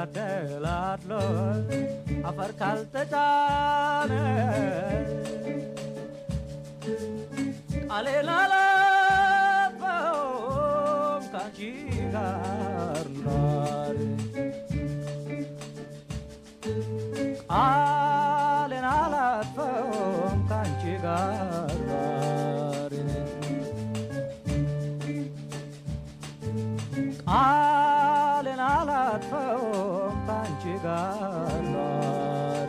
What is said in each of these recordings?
ያደላድሎ አፈር ካልተጫነ ቃሌን አላጥፈውም ካንቺ ጋር ኗሪ ቃሌን አላጥፈውም ካንቺ ጋር ኗሪ ቃሌን አላጥፈውም ካንቺ ጋር ኗሪ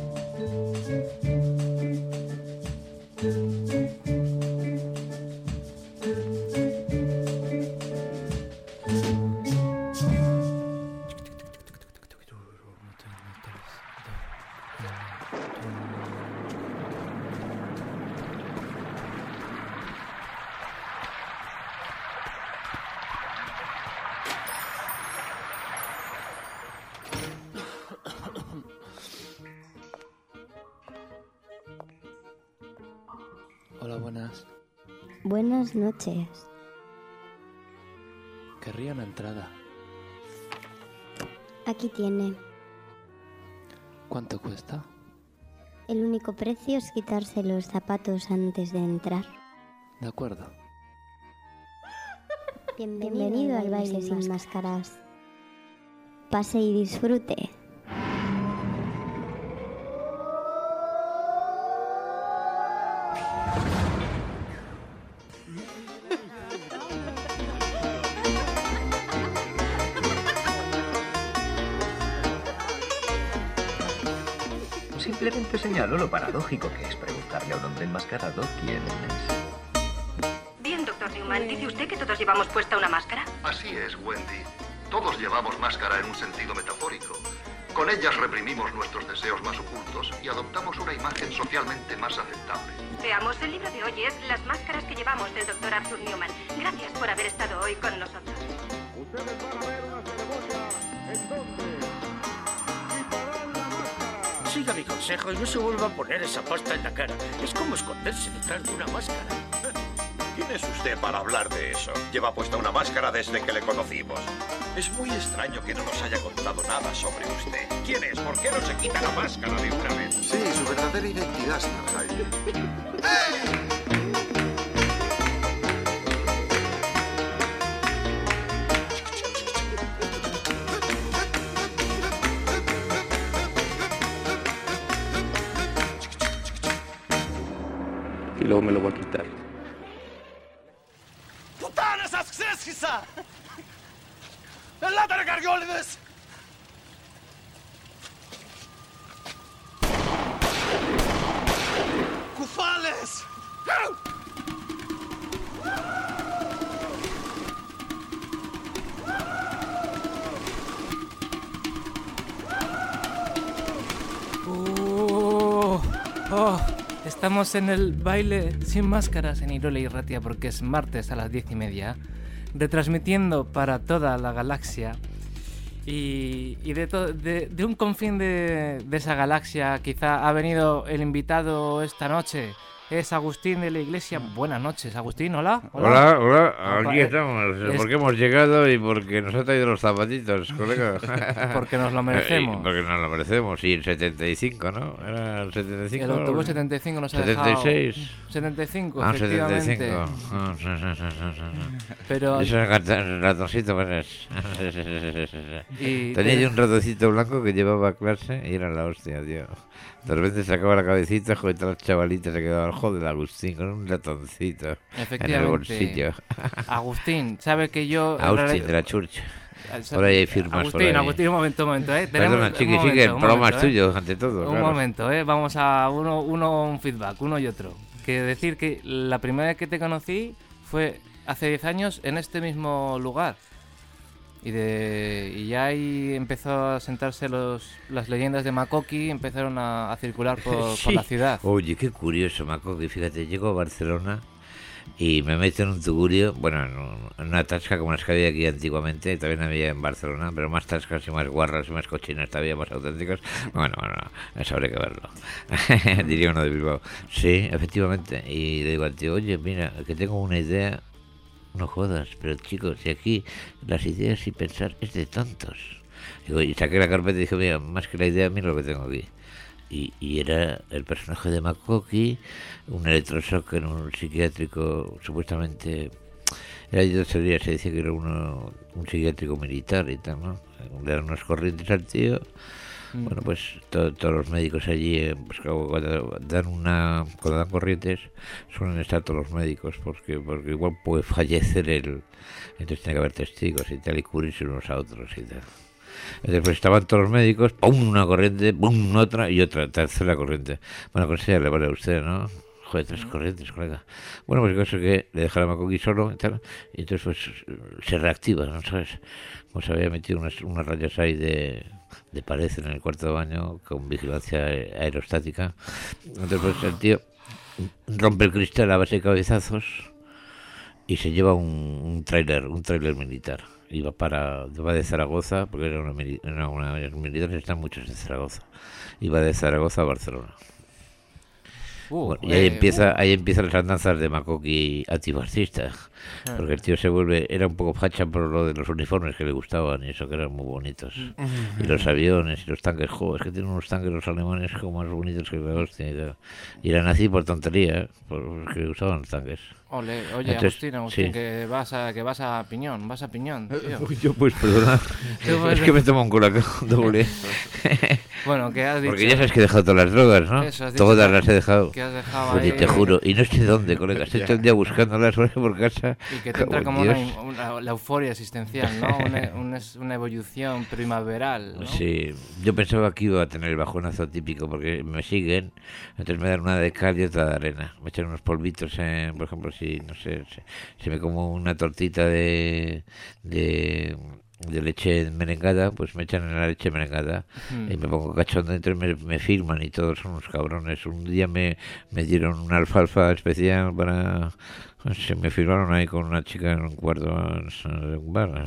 Hola, buenas. Buenas noches. Querría una entrada. Aquí tiene. ¿Cuánto cuesta? El único precio es quitarse los zapatos antes de entrar. De acuerdo. Bienvenido al baile sin máscaras. Pase y disfrute. Simplemente señalo lo paradójico que es preguntarle a un hombre enmascarado quién es. Bien, doctor Newman, ¿dice usted que todos llevamos puesta una máscara? Así es, Wendy. Todos llevamos máscara en un sentido metafórico. Con ellas reprimimos nuestros deseos más ocultos y adoptamos una imagen socialmente más aceptable. Veamos, el libro de hoy es Las máscaras que llevamos del doctor Arthur Newman. Gracias por haber estado hoy con nosotros. Ustedes van a ver una ceremonia en donde quitarán la máscara. Siga mi consejo y no se vuelva a poner esa pasta en la cara. Es como esconderse detrás de una máscara. ¿Quién es usted para hablar de eso? Lleva puesta una máscara desde que le conocimos. Es muy extraño que no nos haya contado nada sobre usted. ¿Quién es? ¿Por qué no se quita la máscara de una vez? Sí, su verdadera identidad, señor Hyde. Y luego me lo voy a quitar. Putanes asksesisa! ¡Ladder gargolides! ¡Cufales! Estamos en el baile sin máscaras en Irola y Ratia porque es martes a las 10:30, retransmitiendo para toda la galaxia y de un confín de esa galaxia quizá ha venido el invitado esta noche. Es Agustín de la Iglesia. Buenas noches, Agustín, hola. Hola, aquí estamos, porque hemos llegado y porque nos ha traído los zapatitos, colega. Porque nos lo merecemos. Porque nos lo merecemos, y el 75, ¿no? Era el 75. El autobús 75 nos ha 76. dejado. 75, Ah, efectivamente. 75. Pero... Eso es el ratoncito, pues. Y tenía yo un ratoncito blanco que llevaba a clase y era la hostia, tío. De repente sacaba la cabecita, joder, todas las chavalitas se quedaban, joder, Agustín, con un ratoncito en el bolsillo. Agustín, sabe que yo... Agustín de la Church. Ahora ya hay firmas por ahí. Agustín, un momento, Perdona, chiqui, sigue, el programa es tuyo, ante todo. Un momento, vamos a un feedback, uno y otro. Que decir que la primera vez que te conocí fue hace 10 años en este mismo lugar. Y ya ahí empezó a sentarse las leyendas de Makoki, empezaron a circular por la ciudad. Oye, qué curioso, Makoki, fíjate, llego a Barcelona y me meto en un tugurio, bueno, en una tasca como las que había aquí antiguamente, también había en Barcelona, pero más tascas y más guarras y más cochinas, todavía más auténticas. Bueno, eso habría que verlo. Diría uno de Bilbao. Sí, efectivamente. Y le digo al tío, oye, mira, que tengo una idea. No jodas, pero chicos, si aquí las ideas y pensar es de tontos. Digo, y saqué la carpeta y dije, mira, más que la idea, mira lo que tengo aquí. Y era el personaje de McCoy, un electroshock en un psiquiátrico, supuestamente, era de teoría, se dice que era un psiquiátrico militar y tal, ¿no? Le dan unas corrientes al tío. Bueno, pues todos los médicos allí, pues, cuando dan corrientes, suelen estar todos los médicos, porque igual puede fallecer entonces tiene que haber testigos y tal, y cubrirse unos a otros y tal. Entonces pues estaban todos los médicos, pum, una corriente, pum, otra y otra, tercera corriente. Bueno, pues ya le vale a usted, ¿no? Joder, 3 corrientes, colega. Bueno, pues el caso es que le dejaron a McCoy solo y tal, y entonces pues se reactiva, ¿no sabes? Pues había metido unas rayas ahí de pared en el cuarto de baño con vigilancia aerostática. Entonces pues el tío rompe el cristal a base de cabezazos y se lleva un tráiler militar. Va de Zaragoza, porque era los militares están muchos en Zaragoza. Iba de Zaragoza a Barcelona. Bueno, y ahí empiezan las andanzas de McCoy antifascista, porque el tío era un poco facha por lo de los uniformes que le gustaban y eso, que eran muy bonitos, y los aviones y los tanques. Es que tienen unos tanques los alemanes como más bonitos que la hostia, y era nazi por tontería, porque usaban los tanques. Oye, Entonces, Agustín, sí. que vas a Piñón, tío. Yo pues perdona, es que me tomo un colacao doble. Bueno, ¿qué has dicho? Porque ya sabes que he dejado todas las drogas, ¿no? Eso, has dicho Todas las he dejado. que has dejado Pues ahí. te juro, y no sé dónde, colega, estoy todo el día buscándolas por casa. Y que te entra como Dios. la euforia existencial, ¿no? una evolución primaveral, ¿no? Sí, yo pensaba que iba a tener el bajonazo típico porque me siguen, entonces me dan una de cal y otra de arena. Me echan unos polvitos, por ejemplo, si no sé, si me como una tortita de leche merengada, pues me echan en la leche merengada y me pongo cachondo, entonces me firman y todos son unos cabrones. Un día me dieron una alfalfa especial para... Se me firmaron ahí con una chica en un cuarto de un bar.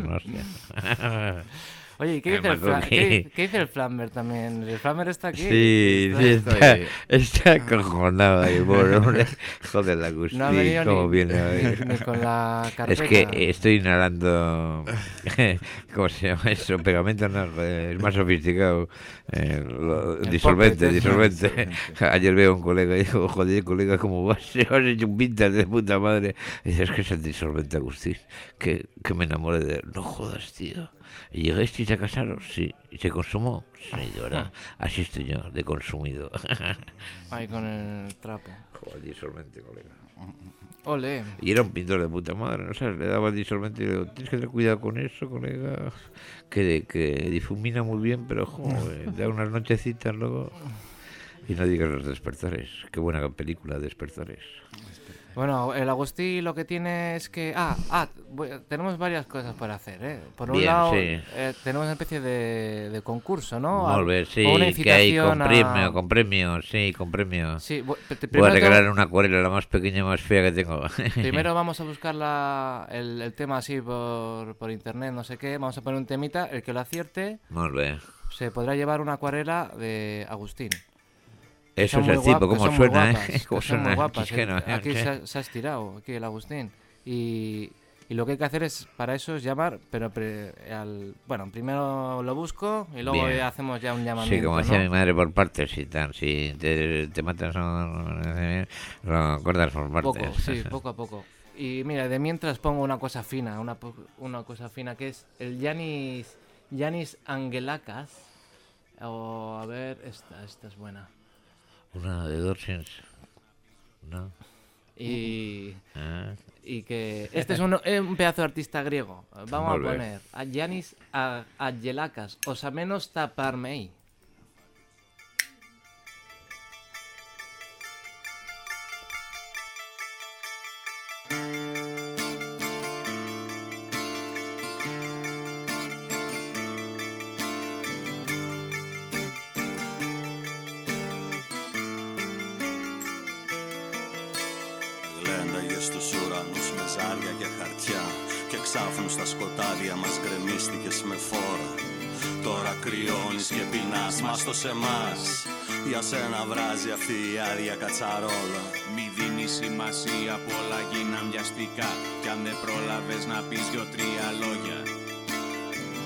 Hostia. Oye, ¿y qué dice el Flamber también? ¿El Flamber está aquí? Sí, está acojonado ahí, pobre hombre. Joder, la Agustín, no ha venido cómo viene ni con la carpeta. Es que estoy inhalando, ¿cómo se llama eso? Pegamento, no, es más sofisticado. Disolvente. Ayer veo a un colega y digo, joder, colega, ¿cómo vas? Se has hecho un pintas de puta madre. Y dice, es que es el disolvente, Agustín, que me enamoré de él. No jodas, tío. ¿Y llegasteis a casaros? Sí. ¿Y se consumó? Sí, de verdad. Así estoy yo, de consumido. Ahí con el trapo. Joder, disolvente, colega. Ole. Y era un pintor de puta madre, ¿no sabes? Le daba el disolvente y le digo, tienes que tener cuidado con eso, colega. Que difumina muy bien, pero joder, da unas nochecitas luego. Y no digas Los Despertares. Qué buena película, Despertares. Bueno, el Agustí lo que tiene es que... tenemos varias cosas para hacer, ¿eh? Por un Bien, lado, sí. tenemos una especie de concurso, ¿no? Volver, sí, o una que hay incitación con premio. Sí, voy a regalar una acuarela, la más pequeña y más fea que tengo. Primero vamos a buscar el tema así por internet, no sé qué. Vamos a poner un temita, el que lo acierte se podrá llevar una acuarela de Agustín. Eso es el tipo, cómo suena, ¿eh? Cómo suena. Muy guapas. Aquí se ha estirado, aquí el Agustín. Y lo que hay que hacer es, para eso, es llamar, pero primero lo busco y luego hacemos ya un llamamiento. Sí, como decía mi madre, por partes y tal. Si te matas lo acordas por partes. Poco a poco. Y mira, de mientras pongo una cosa fina, una cosa fina que es el Yanis Angelakis. O a ver, esta es buena. Una de Dorsens, ¿no? Y que este es un pedazo de artista griego. Vamos a poner a Yanis Angelakis, Osamenos Taparmei. Στους ουρανούς με ζάρια και χαρτιά και ξάφνου στα σκοτάδια μας γκρεμίστηκες με φόρα. Τώρα κρυώνεις και πεινάς μας το σε εμάς. Για σένα βράζει αυτή η άδεια κατσαρόλα. Μη δίνεις σημασία, πολλά γίναν βιαστικά. Κι αν δεν πρόλαβες να πεις 2-3 λόγια. Το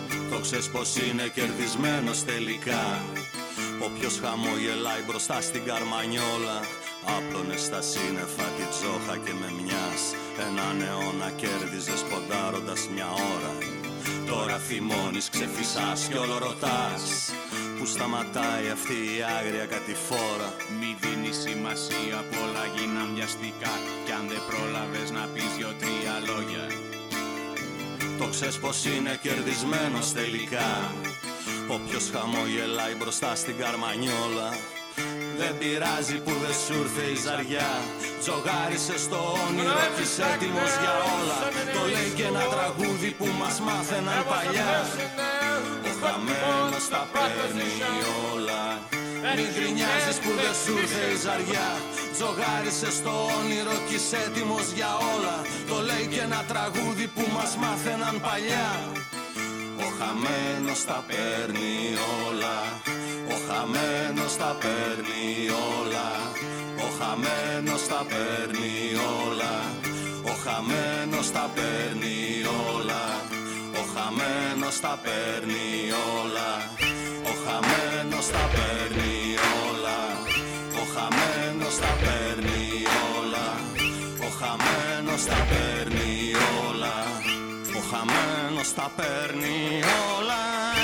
ξέρεις πως είναι κερδισμένος τελικά. Όποιος χαμογελάει μπροστά στην καρμανιόλα άπλωνε στα σύννεφα τη τζόχα και με μιας έναν αιώνα κέρδιζες ποντάροντας μια ώρα. Τώρα θυμώνεις, ξεφυσάς κι όλο ρωτάς που σταματάει αυτή η άγρια κατηφόρα. Μη δίνεις σημασία, απ' όλα γίναν βιαστικά κι αν δεν πρόλαβες να πεις 2-3 λόγια. Το ξέρεις πως είναι κερδισμένος τελικά. Όποιος χαμογελάει μπροστά στην καρμανιόλα. Δεν πειράζει που δεν σου ήρθε η ζαριά. Τζογάρισε στο όνειρο κι είσαι έτοιμος για όλα. Το λέει και ένα τραγούδι που μας μάθαιναν παλιά. Ο χαμένος τα παίρνει όλα. Μην γκρινιάζεις που δεν σου ήρθε η ζαριά. Τζογάρισε στο όνειρο κι είσαι έτοιμος για όλα. Το λέει και ένα τραγούδι που μας μάθαιναν παλιά. Ο χαμένος τα παίρνει όλα. Ο χαμένος τα παίρνει όλα. Ο χαμένος τα παίρνει όλα. Ο χαμένος τα παίρνει όλα. Ο χαμένος τα παίρνει όλα. Ο χαμένος τα παίρνει όλα. Ο χαμένος τα παίρνει όλα. Ο χαμένος τα παίρνει όλα. Ο χαμένος τα παίρνει όλα.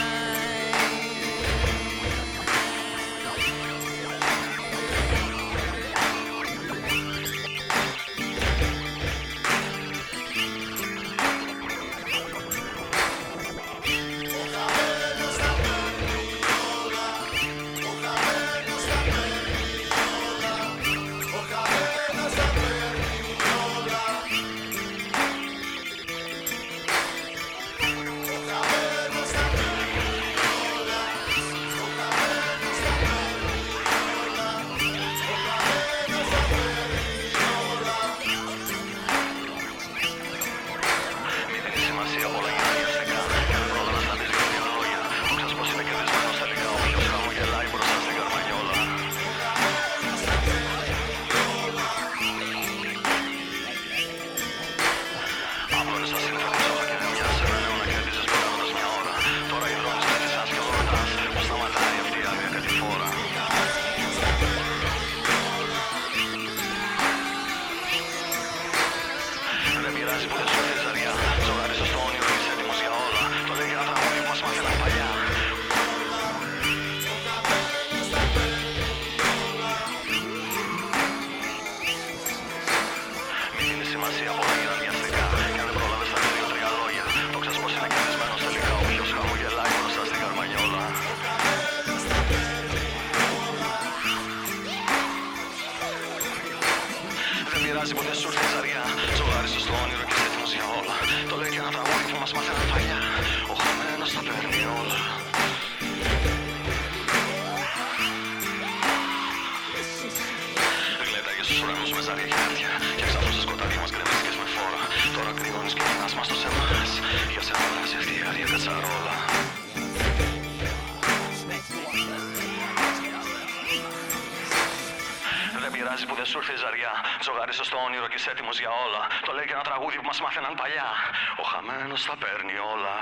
Ζωγάρισε στο όνειρο και είσαι έτοιμος για όλα. Το λέει και ένα τραγούδι που μας μάθαιναν παλιά. Ο χαμένος τα παίρνει όλα.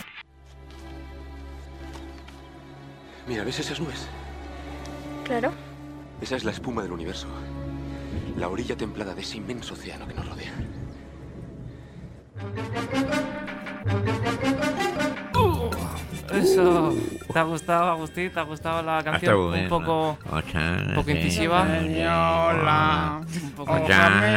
Mira, ¿ves esas nubes? Claro. Esa es la espuma del universo. La orilla templada de ese inmenso océano que nos rodea. Eso. ¿Te ha gustado, Agustín? ¿Te ha gustado la canción? Un poco incisiva. Hola. Un poco. Me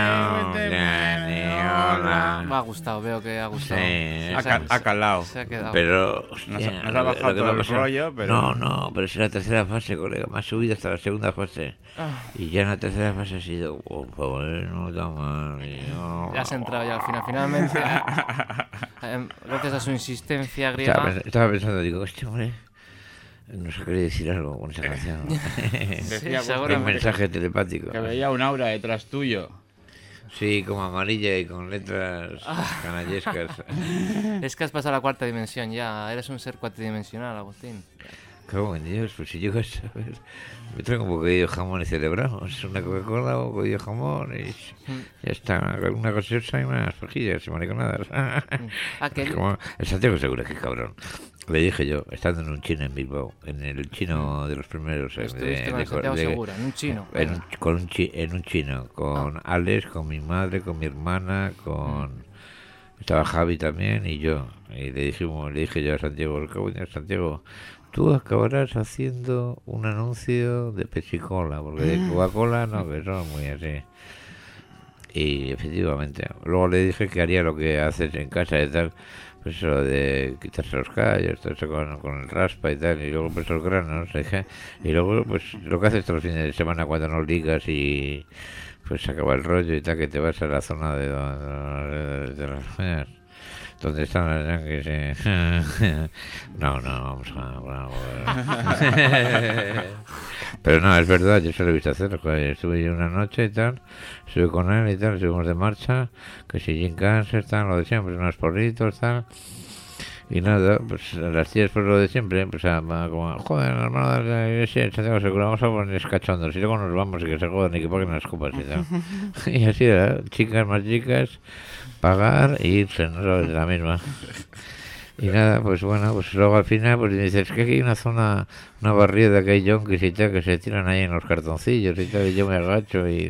ha gustado, veo que ha gustado. Sí, ha calado. Se ha quedado. Pero nos ha bajado todo el rollo, pero... No, pero es la tercera fase, colega. Me ha subido hasta la segunda fase. Y ya en la tercera fase ha sido... bueno, ya has entrado ya al final. Finalmente, gracias a su insistencia griega... Estaba pensando, digo, este hombre... nos ha querido decir algo con esa canción. Decía un mensaje telepático. Que veía un aura detrás tuyo. Sí, como amarilla y con letras canallescas. Es que has pasado a la cuarta dimensión ya. Eres un ser cuatridimensional, Agustín. Cago en Dios, pues si llego a saber... Me traigo un bocadillo de jamón y celebramos. Una Coca-Cola, un bocadillo de jamón y ya está. Una gaseosa y unas fajillas y mariconadas. ¿Qué? Como el Santiago Segura, qué cabrón. Le dije yo, estando en un chino en Bilbao, en el chino de los primeros... Estuviste con Santiago Segura, en un chino. En un chino, con Alex, con mi madre, con mi hermana, estaba Javi también y yo. Y le dije yo a Santiago, Santiago, tú acabarás haciendo un anuncio de Pepsi-Cola, porque de Coca-Cola no, que son muy así. Y efectivamente, luego le dije que haría lo que haces en casa y tal, pues eso de quitarse los callos, todo eso con el raspa y tal, y luego pues los granos, dije, y luego pues lo que haces todos los fines de semana cuando no ligas y pues se acaba el rollo y tal, que te vas a la zona de las feas, donde están las yankees. No, vamos a... Pero no, es verdad, yo se lo he visto hacer. Estuve yo una noche y tal, estuve con él y tal, estuvimos de marcha, que si Jim Cáncer, tal, lo de siempre, unos porritos, tal. Y nada, pues a las tías pues lo de siempre, pues como, joder, hermano de la iglesia, Santiago Segura, vamos a poner cachondos y luego nos vamos y que se jodan y que paguen las copas y tal. Y así era, chicas más chicas, pagar e irse, no sabes, la misma. Y nada, pues bueno, pues luego al final pues dices, es que aquí hay una barriada que hay yonkis y tal, que se tiran ahí en los cartoncillos y tal, y yo me agacho y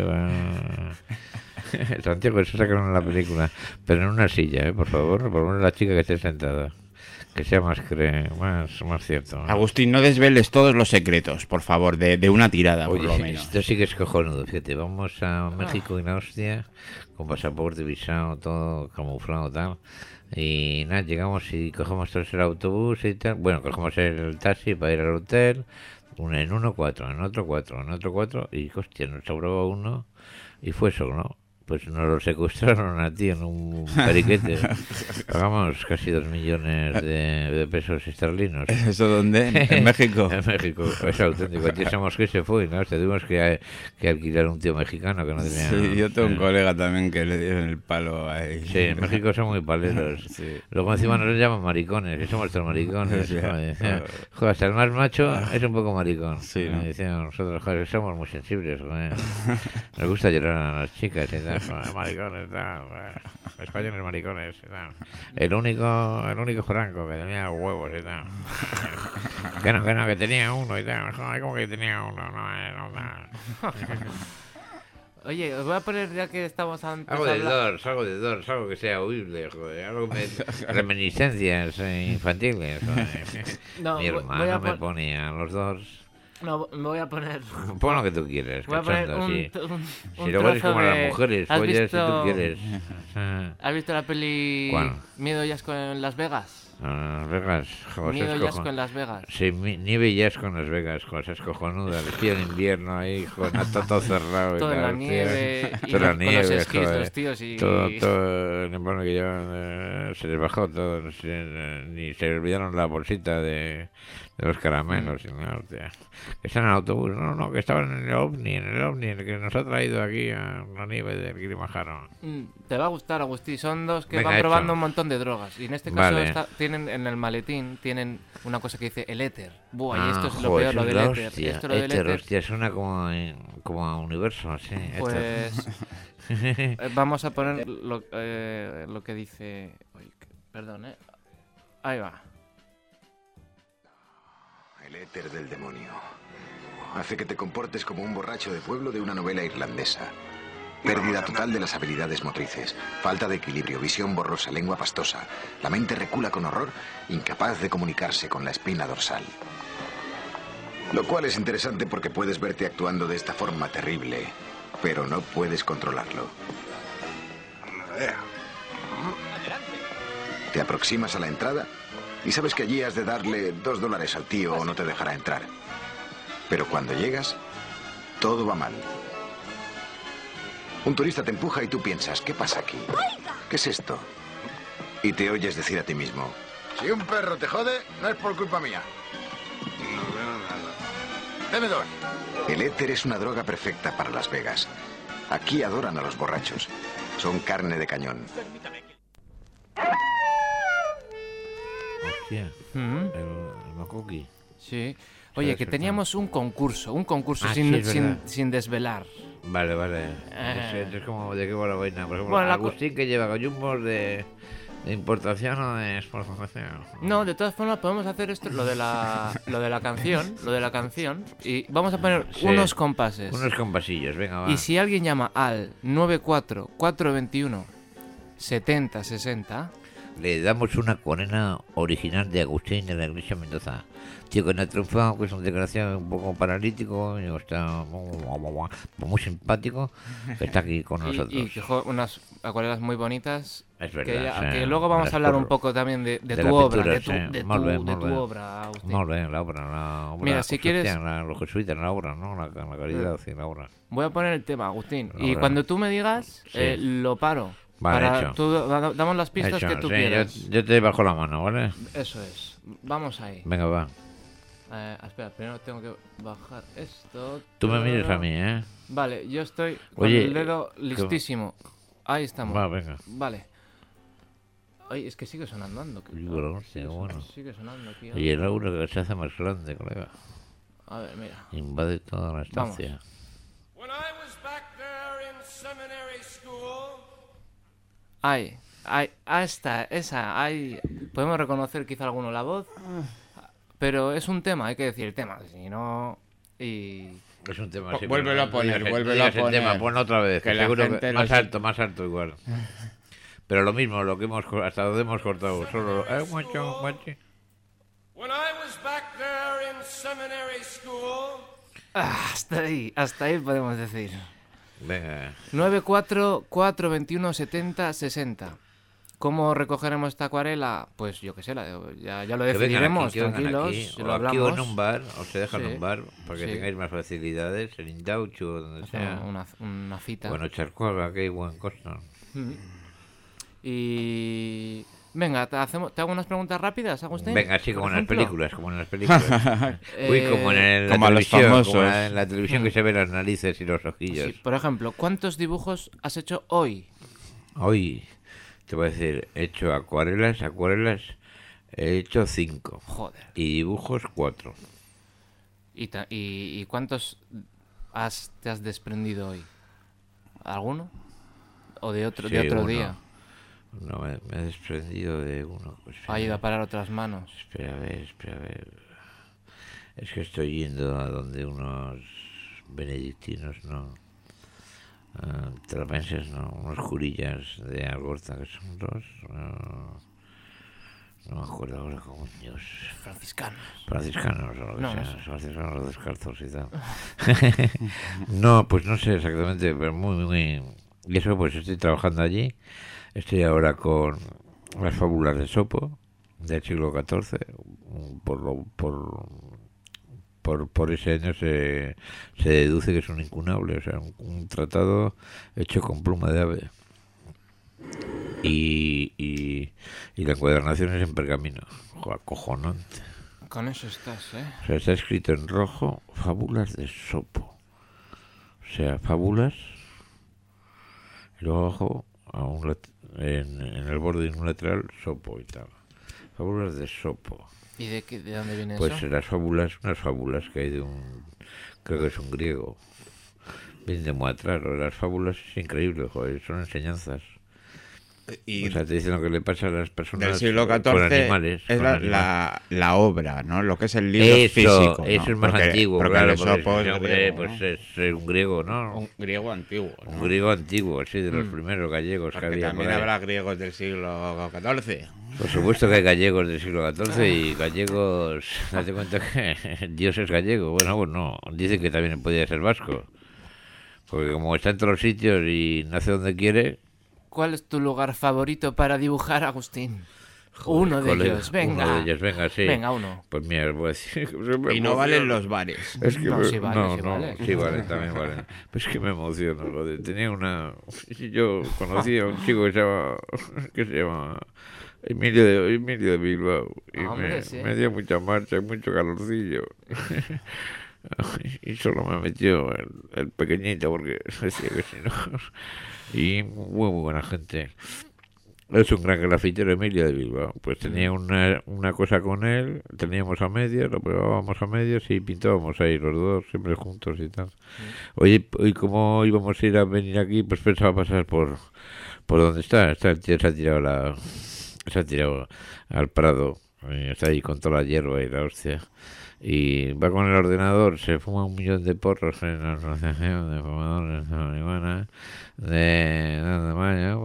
Santiago, eso sacaron en la película, pero en una silla, por favor, por lo menos la chica que esté sentada, que sea más cierto, ¿no? Agustín, no desveles todos los secretos, por favor, de una tirada. Oye, por lo menos. Esto sí que es cojonudo, fíjate, vamos a México y la hostia, con pasaporte, visado, todo camuflado, tal. Y nada, llegamos y cogemos todos el autobús y tal. Bueno, cogemos el taxi para ir al hotel. En uno 4, en otro 4, en otro 4. Y hostia, nos sobraba uno. Y fue eso, ¿no? Pues nos lo secuestraron a ti en un periquete. Pagamos casi 2 millones de pesos esterlinos. ¿Eso dónde? ¿En México? En México, es auténtico. Pensamos que se fue, ¿no? Tuvimos que alquilar un tío mexicano que no tenía... Sí, yo tengo un colega también que le dieron el palo ahí. Sí, en México son muy paleros. Sí. Luego encima nos llaman maricones, que somos todos maricones. Sí, joder, hasta el más macho es un poco maricón. Sí, ¿no? Decían nosotros, joder, somos muy sensibles. Joder. Nos gusta llorar a las chicas y tal. Maricones, tal, españoles maricones y tal. El único Franco que tenía huevos y tal. que tenía uno y tal. Joder, ¿cómo que tenía uno? No. Oye, os voy a poner, ya que estamos antes... Algo de Doors, algo que sea oíble, joder. Algo reminiscencias infantiles, joder. No, mi hermano me ponía los Doors. No, me voy a poner... Pon lo que tú quieres, voy a poner si lo ves como las mujeres, follas si tú quieres. ¿Has visto la peli ¿Cuál? Miedo y Asco en Las Vegas? Las Vegas, joder, Miedo y Asco en Las Vegas. Sí, nieve y asco en Las Vegas, cosas cojonudas. El tío en invierno ahí, joder, todo cerrado. Todo y en la nieve, y con los esquís, los tíos y... Todo en el bueno que yo se les bajó todo, ni se olvidaron la bolsita de los caramelos. Y no, hostia. Que están en el autobús, no, que estaban en el ovni, el que nos ha traído aquí a la nieve del Kilimanjaro. Te va a gustar, Agustín, son dos que van probando un montón de drogas. Y en este caso tienen en el maletín, tienen una cosa que dice el éter. Buah, y esto es lo peor, lo del éter. Esto lo del éter. Hostia, suena como a universo, sí. Pues vamos a poner lo que dice... Uy, perdón, ahí va. El éter del demonio. Hace que te comportes como un borracho de pueblo de una novela irlandesa. Pérdida total de las habilidades motrices. Falta de equilibrio, visión borrosa, lengua pastosa. La mente recula con horror, incapaz de comunicarse con la espina dorsal. Lo cual es interesante porque puedes verte actuando de esta forma terrible, pero no puedes controlarlo. Te aproximas a la entrada y sabes que allí has de darle $2 al tío o no te dejará entrar. Pero cuando llegas, todo va mal. Un turista te empuja y tú piensas, ¿qué pasa aquí? ¿Qué es esto? Y te oyes decir a ti mismo, si un perro te jode, no es por culpa mía. No veo nada. Deme 2. El éter es una droga perfecta para Las Vegas. Aquí adoran a los borrachos. Son carne de cañón. Hostia, el Makoki. Sí. Oye, que teníamos un concurso sin desvelar. Vale. Es como de qué buena vaina. Por ejemplo, Agustín que lleva gallumbos de ¿De importación o de exportación? No, de todas formas podemos hacer esto, lo de la canción, y vamos a poner unos compases. Unos compasillos, venga, va. Y si alguien llama al 94-421-7060... Le damos una corona original de Agustín de la Iglesia Mendoza. Tío que no ha triunfado, que es un desgraciado un poco paralítico, y está muy simpático, que está aquí con nosotros. Y dejó unas acuarelas muy bonitas. Es verdad. Que luego vamos a hablar un poco también de tu obra, de tu obra, Agustín. Muy bien, la obra. Mira, si quieres... Los jesuitas, la obra, ¿no? La caridad, sí, la obra. Voy a poner el tema, Agustín, y cuando tú me digas, lo paro. Vale, hecho. Damos las pistas que tú quieras. Yo te bajo la mano, ¿vale? Eso es. Vamos ahí. Venga, va. Espera, primero tengo que bajar esto. Tú me mires a mí, ¿eh? Vale, yo estoy con el dedo listísimo. Ahí estamos. Va, venga. Vale. Ay, es que sigue sonando. Bueno. Sigue sonando, tío. Y el aura que se hace más grande, colega. A ver, mira. Invade toda la estancia. Ahí está, ahí podemos reconocer quizá alguno la voz, pero es un tema, hay que decir el tema, si no... Es un tema, sí, vuélvelo a poner. El tema, ponlo otra vez, que seguro que más alto igual. Pero lo mismo, lo que hasta donde hemos cortado, solo... Guacho. Hasta ahí podemos decir. Venga. 94-421-7060. ¿Cómo recogeremos esta acuarela? Pues yo qué sé, ya lo decidiremos, tranquilos, lo hablamos. Aquí o en un bar, o se deja en un bar, para que tengáis más facilidades, en Indauchu o donde sea. Una cita. Bueno, Charcoaga, que hay buen costo. Y... Venga, ¿te hago unas preguntas rápidas, Agustín? Venga, sí, como en las películas. Uy, como en la como televisión, los como en la televisión que se ven las narices y los ojillos. Sí, por ejemplo, ¿cuántos dibujos has hecho hoy? Hoy, te voy a decir, he hecho acuarelas, he hecho 5. Joder. Y dibujos 4. ¿Y cuántos te has desprendido hoy? ¿Alguno? ¿O de otro día? No, me he desprendido de uno. Pues, ha ido a parar otras manos. Espera a ver. Es que estoy yendo a donde unos benedictinos, ¿no? Trapenses, ¿no? Unos curillas de Algorta, que son 2. No me acuerdo ahora cómo Dios. Franciscanos o lo que sea. Franciscanos descalzos y tal. No, pues no sé exactamente, pero muy... Y eso, pues estoy trabajando allí. Estoy ahora con las fábulas de Sopo, del siglo XIV. Por ese año se deduce que es un incunable, o sea, un tratado hecho con pluma de ave. Y la encuadernación es en pergamino. Joder, acojonante. Con eso estás, ¿eh? O sea, está escrito en rojo, fábulas de Sopo. O sea, fábulas. Y luego abajo, en el borde de un lateral, Sopo y tal. Fábulas de Sopo. ¿Y de dónde viene pues eso? Pues las fábulas, unas fábulas que hay de creo que es un griego. Vienen de muy atrás. Las fábulas es increíble, joder, son enseñanzas. Y o sea, te dicen lo que le pasa a las personas del siglo XIV con animales. Es la obra, ¿no? Lo que es el libro físico, ¿no? Eso es más antiguo, porque claro. Pues es un griego, ¿no? Un griego antiguo, ¿no? Un griego antiguo, sí, de los primeros gallegos porque que había. También habrá griegos del siglo XIV. Por supuesto que hay gallegos del siglo XIV y gallegos... Date cuenta que Dios es gallego. Bueno, pues no. Dicen que también podría ser vasco. Porque como está en todos los sitios y nace donde quiere... ¿Cuál es tu lugar favorito para dibujar, Agustín? Uno de ellos, venga. Uno de ellos, venga, sí. Venga, uno. Pues mira, voy a decir... Y no valen los bares. Es que no, sí vale. Sí valen, también valen. Pues es que me emociono. Tenía una... Yo conocí a un chico que se llama Emilio de Bilbao. Y me dio mucha marcha y mucho calorcillo. Y solo me metió el pequeñito porque decía que si no... Y muy buena gente. Es un gran grafitero, Emilio de Bilbao. Pues tenía una cosa con él, teníamos a medias, lo probábamos a medias y pintábamos ahí los dos, siempre juntos y tal. Oye, y como íbamos a venir aquí, pues pensaba pasar por donde está el tío se ha tirado se ha tirado al Prado, está ahí con toda la hierba y la hostia. Y va con el ordenador, se fuma 1 millón de porros en la asociación de fumadores de marihuana de Maña,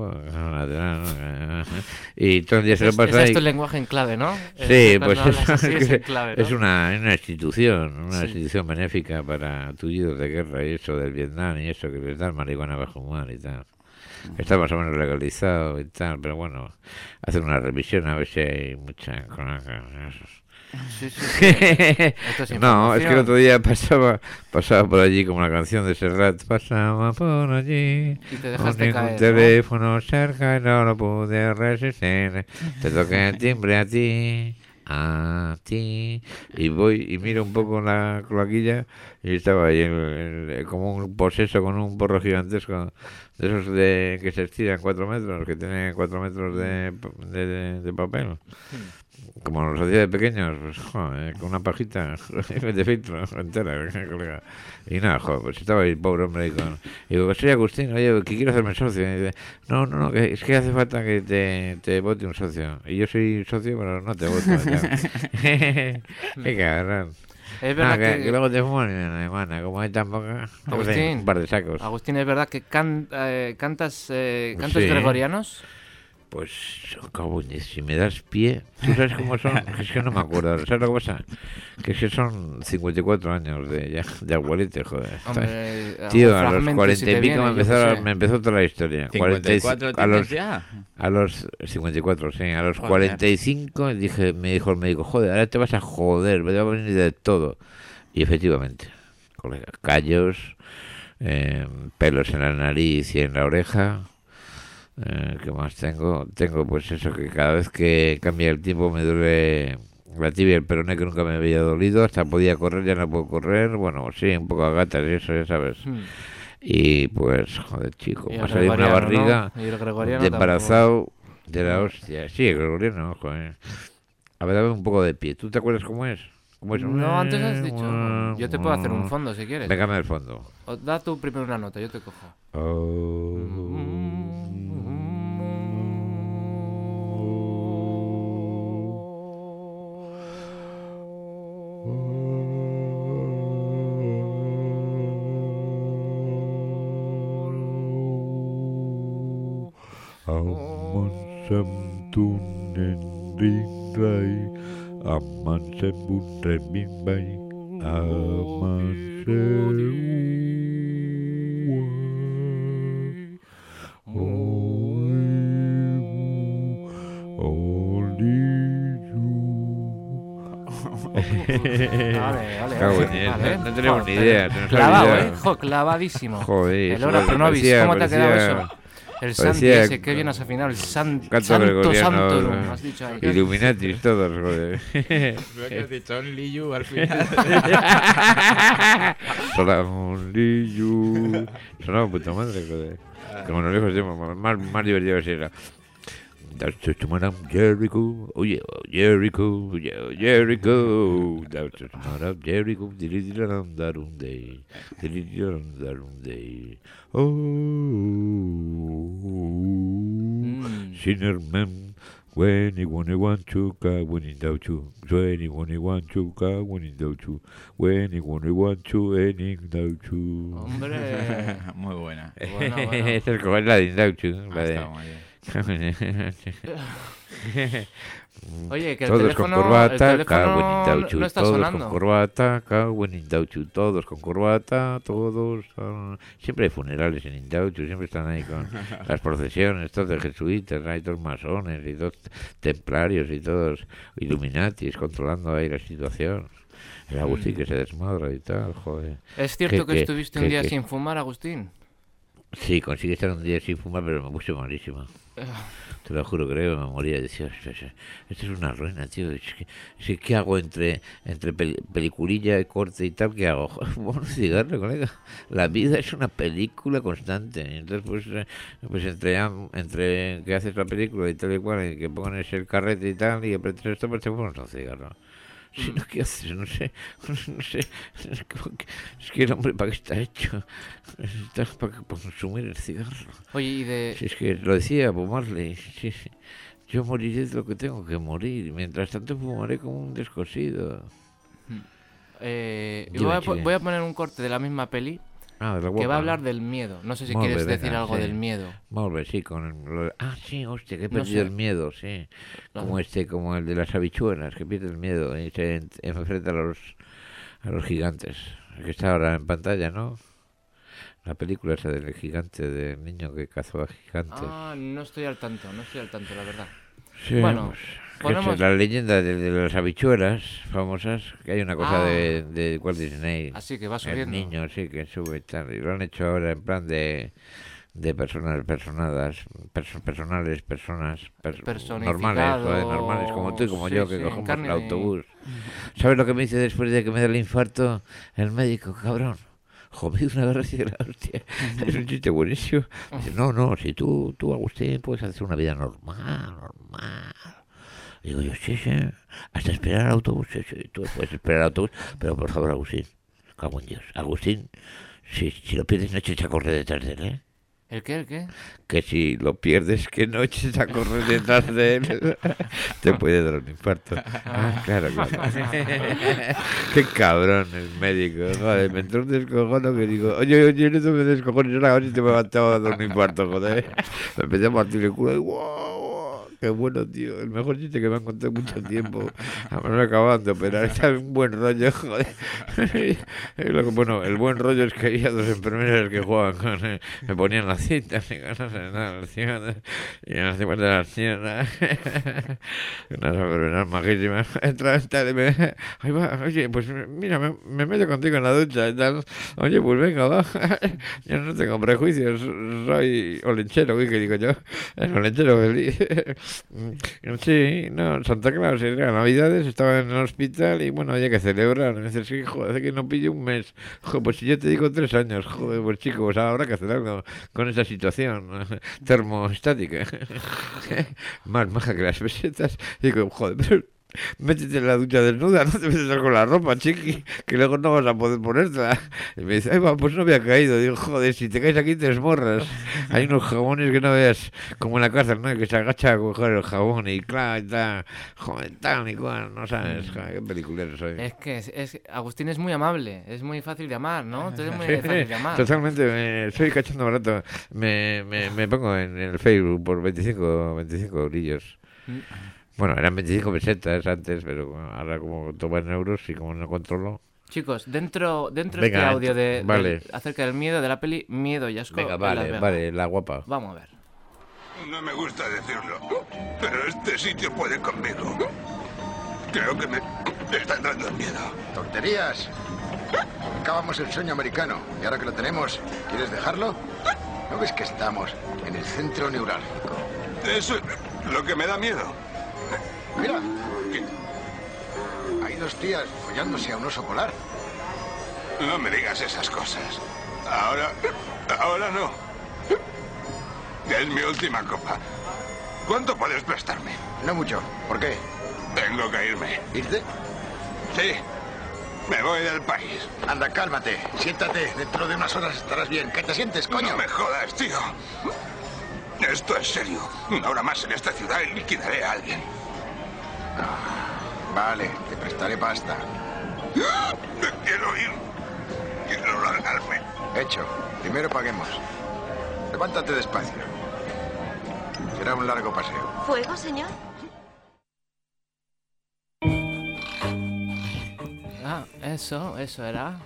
y todo el día se lo pasa ahí. Es tu lenguaje en clave, ¿no? Sí, pues en clave, ¿no? es una institución benéfica para tullidos de guerra y eso del Vietnam y eso que les dan marihuana para fumar y tal. Está más o menos legalizado y tal, pero bueno, hacen una revisión a ver si hay mucha... Sí. Esto es no, es que el otro día pasaba por allí como la canción de Serrat, pasaba por allí y te dejaste caer, un teléfono cerca y no lo pude resistir, te toqué el timbre a ti, y voy y miro un poco la cloaquilla y estaba ahí como un poseso con un porro gigantesco de esos que se estiran 4 metros, que tiene 4 metros de papel. Como los hacía de pequeños, pues, joder, con una pajita de filtro entera, colega. Y nada, joder, pues estaba ahí, pobre hombre, y digo, soy Agustín, oye, que quiero hacerme socio. Y dice, no, que es que hace falta que te vote un socio. Y yo soy socio, pero no te voto. Qué cabrón. Es verdad que luego te fuman en alemana, como hay tan poca, Agustín, un par de sacos. Agustín, ¿es verdad que cantas gregorianos? Pues, si me das pie, ¿tú sabes cómo son? Es que no me acuerdo, ¿sabes lo que pasa? Que es que son 54 años de abuelete, joder. Hombre, tío, a los 40 y pico me empezó toda la historia. 54 tienes ya. A los 54, sí. A los 45 me dijo el médico, joder, ahora te vas a joder, me va a venir de todo. Y efectivamente, colega, callos, pelos en la nariz y en la oreja. ¿Qué más tengo? Tengo pues eso, que cada vez que cambia el tiempo me duele la tibia y el peroné, que nunca me había dolido, hasta podía correr, ya no puedo correr, bueno, sí, un poco a gatas y eso, ya sabes. Y pues, joder, chico, me ha salido una barriga, ¿no? ¿Y el gregoriano de embarazado de la hostia. Sí, el gregoriano, joder. A ver, dame un poco de pie. ¿Tú te acuerdas cómo es? No, antes has dicho. Yo te puedo hacer un fondo si quieres. Véngame el fondo. Da tú primero una nota, yo te cojo. Vale. No tenemos ni idea. Clavado, clavadísimo. Joder. El Ora Pronovis, ¿cómo te ha quedado eso? El Santi ese, qué bien has afinado. El Santo Santorum, has dicho ahí. Illuminatis todos, joder. Lo que has dicho, un Liyu al final. Un Liyu. Sonaba puta madre, joder. Como nos dijo, más divertido que era. That's just Madame Jericho, oh yeah, Jericho, yeah, Jericho. That's just Madame Jericho, day. Oh, sinner man, when you want to, when in doubt you, when you want to, when in doubt you, when you want to, any doubt you. Hombre, muy buena. Esta es como la de doubt you, la de. Oye, que el todos teléfono, con corbata, no está todos sonando. con corbata, todos con corbata, todos. Siempre hay funerales en Indauchu, siempre están ahí con las procesiones, todos de jesuitas, hay todos masones y todos templarios y todos illuminatis controlando ahí la situación. El Agustín que se desmadra y tal, joder. ¿Es cierto que estuviste un día sin fumar, Agustín? Sí, conseguí estar un día sin fumar, pero me puse malísimo. Te lo juro, creo que me moría. Decía, esto es una ruina, tío. Es que ¿qué hago entre peliculilla, corte y tal? ¿Qué hago? Bueno, cigarro, colega. La vida es una película constante. Entonces, pues entre que haces la película y tal y cual, y que pones el carrete y tal, y apretas esto, pues te pones un cigarro. Si no, ¿qué haces? No sé. Es que el hombre, ¿para qué está hecho? Está para consumir el cigarro. Oye, Si es que lo decía Bob Marley. Sí. Yo moriré de lo que tengo que morir. Mientras tanto fumaré como un descosido. Voy a poner un corte de la misma peli que va a hablar del miedo. No sé si quieres decir algo del miedo. Molt bé, sí, sí, hostia, que he perdido el miedo, sí. Como el de las habichuelas, que pierde el miedo y se enfrenta a los gigantes. El que está ahora en pantalla, ¿no? La película esa del gigante, del niño que cazó a gigantes. No estoy al tanto, la verdad. Sí, bueno, es la leyenda de las habichuelas famosas, que hay una cosa de Walt Disney. Así que va subiendo. El niño, sí, que sube y tal. Y lo han hecho ahora en plan de personas personales, personas normales como tú y como yo, que cogemos el autobús. ¿Sabes lo que me dice después de que me da el infarto el médico, cabrón? Joder, una guerra de la hostia. Es un chiste buenísimo. Dice, no, si tú, Agustín, puedes hacer una vida normal. Digo yo, sí, hasta esperar al autobús, sí, tú puedes esperar al autobús, pero por favor, Agustín, cago en Dios. Agustín, si lo pierdes, no eches a correr detrás de él, ¿eh? ¿El qué? Que si lo pierdes, que no eches a correr detrás de él. Te puede dar un infarto. Claro. Qué cabrón el médico. Joder, me entró un descojono que digo, oye, no te me descojones, ahora si te me va a dar un infarto, joder. Me empecé a partir el culo y wow. Qué bueno, tío. El mejor chiste que me han contado en mucho tiempo. Además me acaban de operar. Está un buen rollo, joder. Bueno, el buen rollo es que había dos enfermeras que jugaban con... me ponían la cinta, y en las cintas de la cinta. Unas enfermeras majísimas. Ahí va, oye, pues mira, me meto contigo en la ducha y tal. Oye, pues venga, va. Yo no tengo prejuicios. Soy olenchero, que digo yo. Es olenchero feliz. Sí, no, Santa Claus era Navidades, estaba en el hospital y bueno, había que celebrar. Me dice, sí, joder, hace que no pille un mes. Joder, pues si yo te digo 3 años, joder, pues chicos, pues habrá que hacer algo con esa situación termoestática. Más maja que las pesetas. Y digo, joder, pero métete en la ducha desnuda, no te metes con la ropa, chiqui, que luego no vas a poder ponértela. Y me dice, ay, va, pues no me ha caído. Digo, joder, si te caes aquí te esmorras. Hay unos jabones que no veas, como en la cárcel, ¿no? Que se agacha a coger el jabón y claro, y tal, joder, tal y cual, no sabes, joder, qué peliculero soy. Es que Agustín es muy amable, es muy fácil de amar, ¿no? Tú eres muy fácil de amar. Totalmente, soy cachando barato. Me pongo en el Facebook por 25 brillos. Bueno, eran 25 pesetas antes, pero ahora como todo en euros y como no controlo... Chicos, dentro este audio vale. acerca del miedo de la peli Miedo y Asco... Venga, vale, la guapa. Vamos a ver. No me gusta decirlo, pero este sitio puede conmigo. Creo que me está entrando el miedo. ¡Tonterías! Acabamos el sueño americano y ahora que lo tenemos, ¿quieres dejarlo? ¿No ves que estamos en el centro neurálgico? Eso es lo que me da miedo. Mira, hay 2 tías follándose a un oso polar. No me digas esas cosas. Ahora no. Es mi última copa. ¿Cuánto puedes prestarme? No mucho. ¿Por qué? Tengo que irme. ¿Irte? Sí. Me voy del país. Anda, cálmate. Siéntate. Dentro de unas horas estarás bien. ¿Qué te sientes, coño? No me jodas, tío. Esto es serio. 1 hora más en esta ciudad y liquidaré a alguien. Vale, te prestaré pasta. Me quiero ir. Quiero largarme. Hecho. Primero paguemos. Levántate despacio. Será un largo paseo. ¿Fuego, señor? Eso era.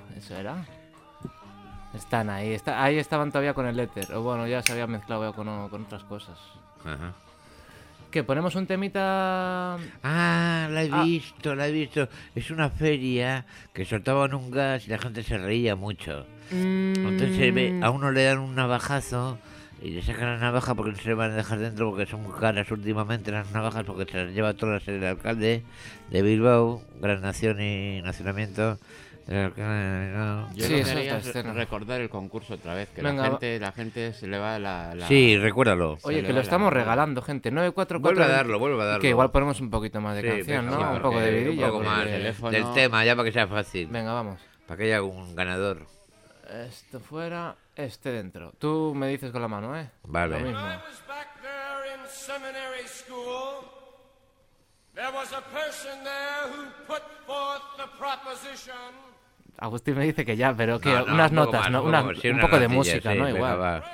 Están ahí, ahí estaban todavía con el éter. O bueno, ya se había mezclado con otras cosas. Ajá. ¿Qué? ¿Ponemos un temita? La he visto. Es una feria que soltaban un gas y la gente se reía mucho. Entonces a uno le dan un navajazo y le sacan la navaja porque no se le van a dejar dentro porque son caras últimamente las navajas porque se las lleva todas el alcalde de Bilbao, Gran Nación y Nacionamiento. Yo quería recordar el concurso otra vez, que venga, la gente se le va la... Sí, recuérdalo. Oye, que lo estamos regalando, gente. 944... Vuelve a darlo. Que igual ponemos un poquito más de canción, ¿no? Un poco de vidilla. Un poco más del tema, ya para que sea fácil. Venga, vamos. Para que haya un ganador. Esto fuera, este dentro. Tú me dices con la mano, ¿eh? Vale. Lo mismo. seminary school, there was a person there who put forth the proposition. Agustín me dice que ya, pero que unas notas, ¿no? Un poco de música, ¿no? Igual.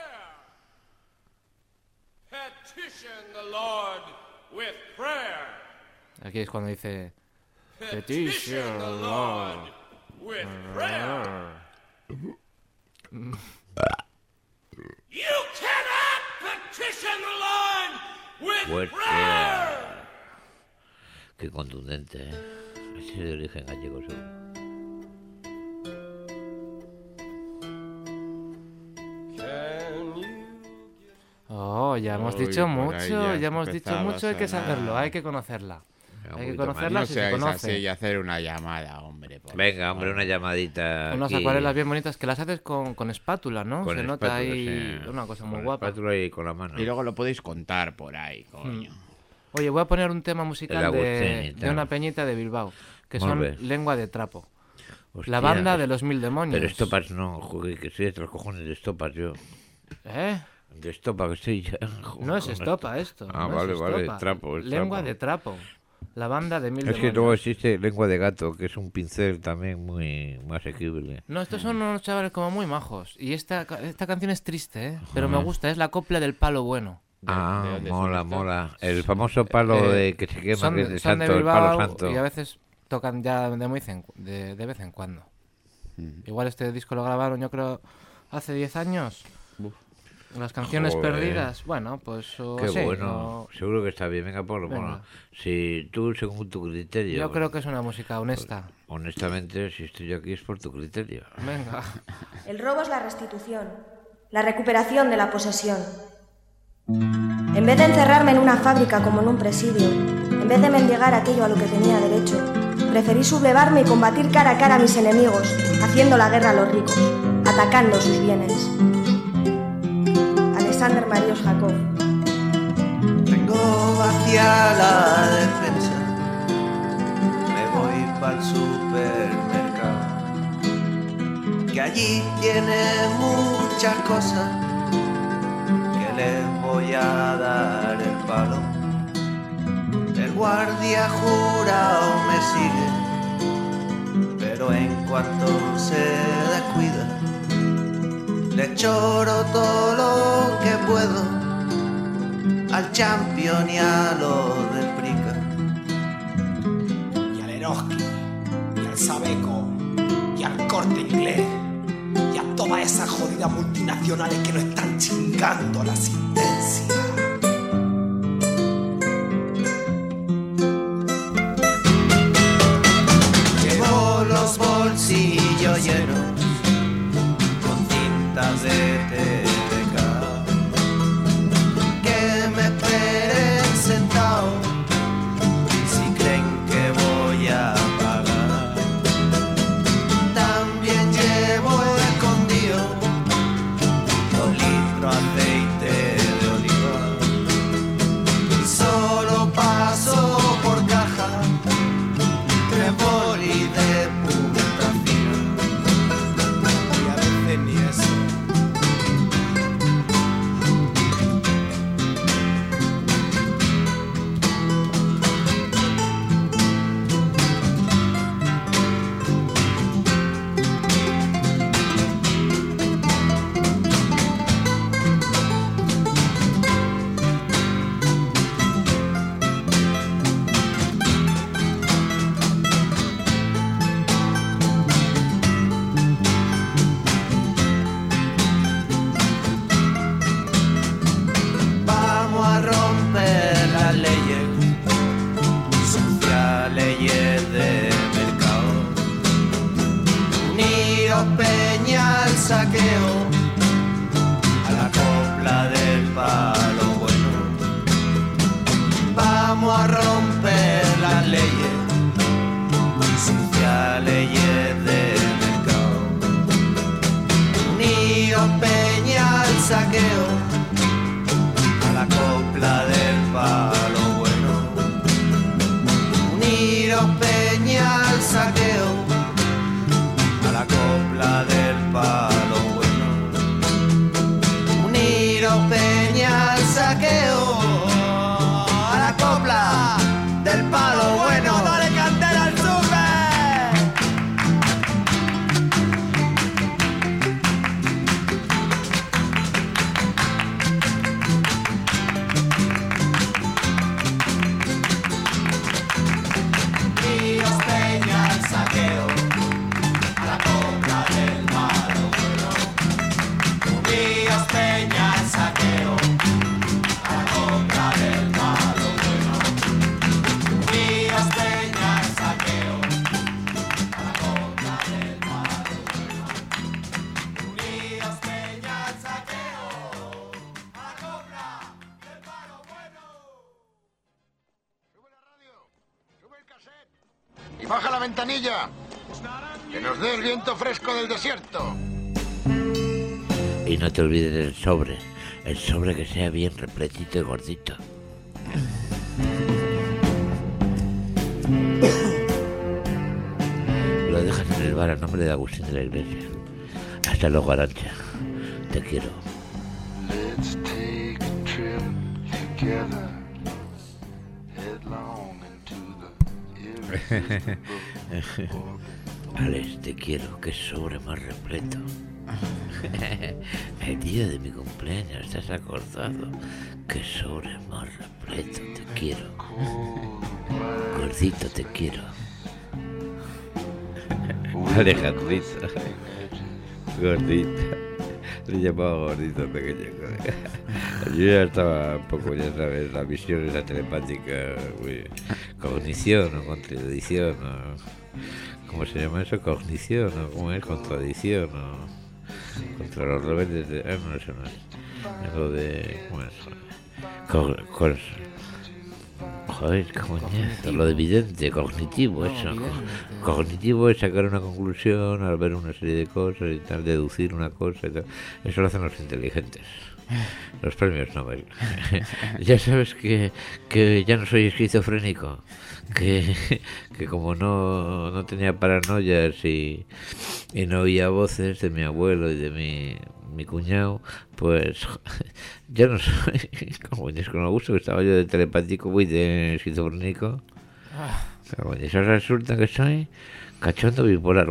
Petition the Lord with prayer. Aquí es cuando dice Petition the Lord with prayer. You cannot petition the Lord with prayer. Qué contundente, ¿eh? Ese es de origen gallego, seguro. Oh, ya hemos dicho mucho, ya hemos dicho mucho, hay que saberlo, hay que conocerla. Hay que conocerla si se conoce. Y hacer una llamada, hombre. Venga, hombre, una llamadita. Unas acuarelas bien bonitas que las haces con espátula, ¿no? Con se espátula, nota ahí sí. una cosa muy con guapa. Espátula y con la mano. Y luego lo podéis contar por ahí, coño. Oye, voy a poner un tema musical de una peñita de Bilbao, que son Lengua de Trapo. Hostia, la banda de los 1000 demonios. Pero Estopas no, joder, que soy de los cojones de Estopas yo. ¿Eh? De Estopa que estoy ya. Joder, no es Estopa esto. Ah, no vale, es vale, Trapo. Lengua de Trapo. La banda de 1000 demonios. Es que luego existe Lengua de Gato, que es un pincel también muy asequible. No, estos son unos chavales como muy majos. Y esta canción es triste, ¿eh? Pero me gusta, es la copla del palo bueno. Mola. El famoso palo de que se quema, que es de santo, el palo santo. Y a veces tocan ya de vez en cuando. Igual este disco lo grabaron, yo creo, hace 10 años. Las canciones perdidas, bueno, pues... Qué sí, bueno, seguro que está bien, venga, Pablo. Bueno, si tú, según tu criterio... Yo creo que es una música honesta. Pues, honestamente, si estoy aquí es por tu criterio. Venga. El robo es la restitución, la recuperación de la posesión. En vez de encerrarme en una fábrica como en un presidio, en vez de mendigar aquello a lo que tenía derecho, preferí sublevarme y combatir cara a cara a mis enemigos, haciendo la guerra a los ricos, atacando sus bienes. Alexander Marius Jacob. Tengo vacía la despensa, me voy pa'l supermercado, que allí tiene muchas cosas, que les voy a dar el palo. El guardia jurado me sigue, pero en cuanto se descuida, le choro todo lo que puedo al Champion y a los del Prica. Y al Eroski, y al Sabeco, y al Corte Inglés, y a todas esas jodidas multinacionales que nos están chingando la asistencia. Llevo los bolsillos llenos de TDK, que me esperen sentado si creen que voy a pagar. También llevo escondido 2 litros de aceite de oliva y solo paso por caja 3 bolis de punta fina y a veces ni eso. Peña al saqueo, a la copla del palo bueno. Vamos a romper las leyes, sucias leyes del mercado. Unidos Peña al saqueo, a la copla del palo bueno. Unidos Peña al saqueo, la copla del palo bueno. Unidos Peña al saqueo. Y baja la ventanilla. Que nos dé el viento fresco del desierto. Y no te olvides del sobre. El sobre que sea bien repletito y gordito. Lo dejas en el bar a nombre de Agustín de la Iglesia. Hasta luego, Arantxa. Te quiero. Let's take a trip together. Headlong into the Alex, te quiero. Qué sobre más repleto. El día de mi cumpleaños, ¿estás acordado? Qué sobre más repleto. Te quiero. Gordito, te quiero. Alejandrito. Gordito. Le llamaba gordito pequeño. Yo ya estaba un poco, ya sabes, la visión esa telepática, cognición o contradicción, o, ¿cómo se llama eso? Cognición, o ¿cómo es? Contradicción, o contra los rebeldes de... no, eso no es. Lo de... ¿cómo es? Joder, coñazo, lo de evidente, cognitivo, eso. Cognitivo es sacar una conclusión al ver una serie de cosas y tal, deducir una cosa y tal. Eso lo hacen los inteligentes. Los premios Nobel. Ya sabes que ya no soy esquizofrénico. Que como no tenía paranoias y no oía voces de mi abuelo y de mi cuñado, pues ya no soy, como es con lo gusto que estaba yo de telepático, muy de esquizofrénico. Eso resulta que soy cachondo bipolar,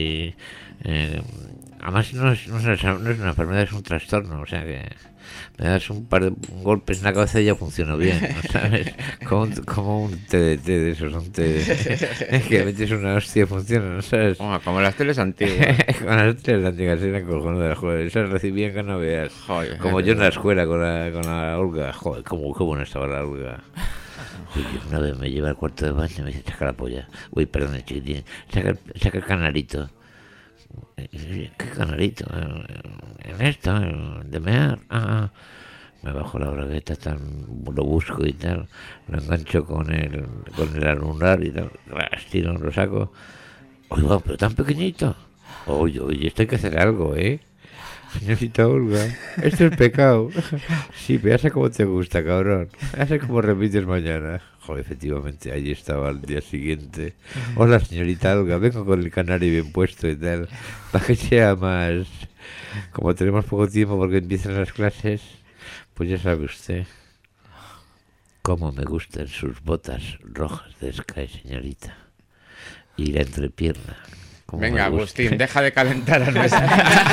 además no es una enfermedad, es un trastorno, o sea que me das un par de golpes en la cabeza y ya funciona bien, ¿no sabes? Como un TDT de esos, un TDT que metes una hostia y funciona, ¿no sabes? Como las teles antiguas. Con las teles antiguas eran cojonudas, joder, esas recibían que no veas. Joder, como yo en la escuela con la Olga, joder, qué buena estaba la Olga. Una vez me lleva al cuarto de baño y me dice, saca la polla. Perdón, chiquitín, saca el canarito. ¿Qué canarito? En esto, de mear. Me bajo la bragueta, lo busco y tal, lo engancho con el anular y tal, estiro, lo saco. Oiga, pero tan pequeñito. Oye, esto hay que hacer algo, Señorita Olga, esto es pecado. Sí, pero ya sé cómo te gusta, cabrón. Ya sé cómo repites mañana. Joder, efectivamente, allí estaba al día siguiente. Hola, señorita Olga, vengo con el canario bien puesto y tal. Para que sea más... Como tenemos poco tiempo porque empiezan las clases, pues ya sabe usted cómo me gustan sus botas rojas de Sky, señorita. Y la entrepierna. Venga, Agustín, deja de calentar a nuestra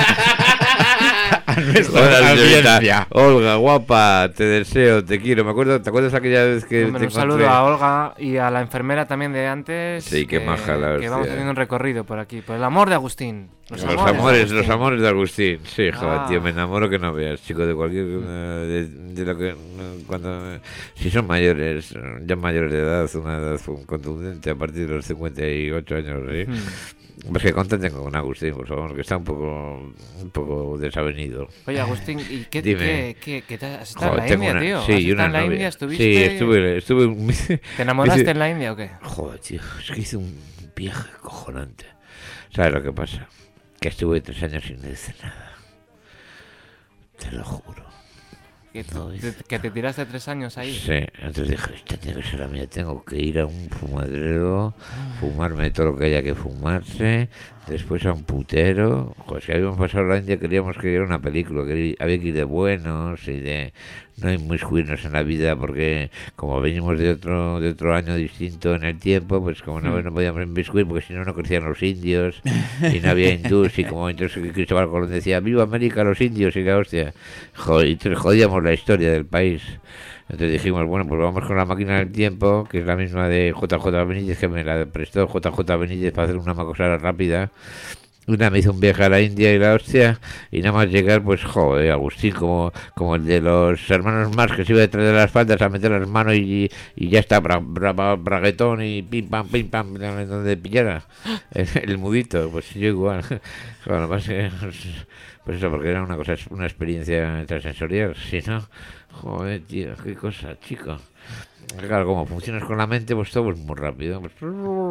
audiencia. Olga, guapa, te deseo, te quiero. ¿Te acuerdas aquella vez que te un saludo a Olga y a la enfermera también de antes? Sí, qué maja la hostia. Que vamos teniendo un recorrido por aquí, por el amor de Agustín. Los amores de Agustín. Sí, joder, tío, me enamoro que no veas, chico, de cualquier... de lo que... si son mayores, ya mayores de edad, una edad contundente a partir de los 58 años, ¿sí? Pues que contenten con Agustín, por favor, que está un poco desavenido. Oye, Agustín, ¿y qué has estado en la India, tío? Sí, ¿Has estado en la India? ¿Estuviste? Sí, estuve... ¿Te enamoraste en la India o qué? Joder, tío, es que hice un viaje cojonante. ¿Sabes lo que pasa? Que estuve 3 años sin decir nada. Te lo juro. ¿Que te tiraste 3 años ahí? Sí, entonces dije, esta tiene que ser la mía, tengo que ir a un fumadero, fumarme todo lo que haya que fumarse, después a un putero. Pues si habíamos pasado la India, queríamos que era una película, que había que ir de buenos y de no inmiscuirnos en la vida, porque como venimos de otro año distinto en el tiempo, pues como no podíamos inmiscuir, porque si no crecían los indios y no había hindús, y como entonces Cristóbal Colón decía, ¡viva América, los indios! Y la hostia, jodíamos la historia del país. Entonces dijimos, bueno, pues vamos con la máquina del tiempo, que es la misma de JJ Benítez, que me la prestó JJ Benítez para hacer una cosa rápida. Una me hizo un viaje a la India y la hostia, y nada más llegar, pues joder, Agustín, como el de los hermanos Marx, que se iba detrás de las faldas a meter las manos y ya está, braguetón y pim pam, donde pillara el mudito, pues yo igual. Bueno, pues eso, porque era una experiencia extrasensorial, si no, joder, tío, qué cosa, chico. Claro, como funcionas con la mente, pues todo es muy rápido. Pues,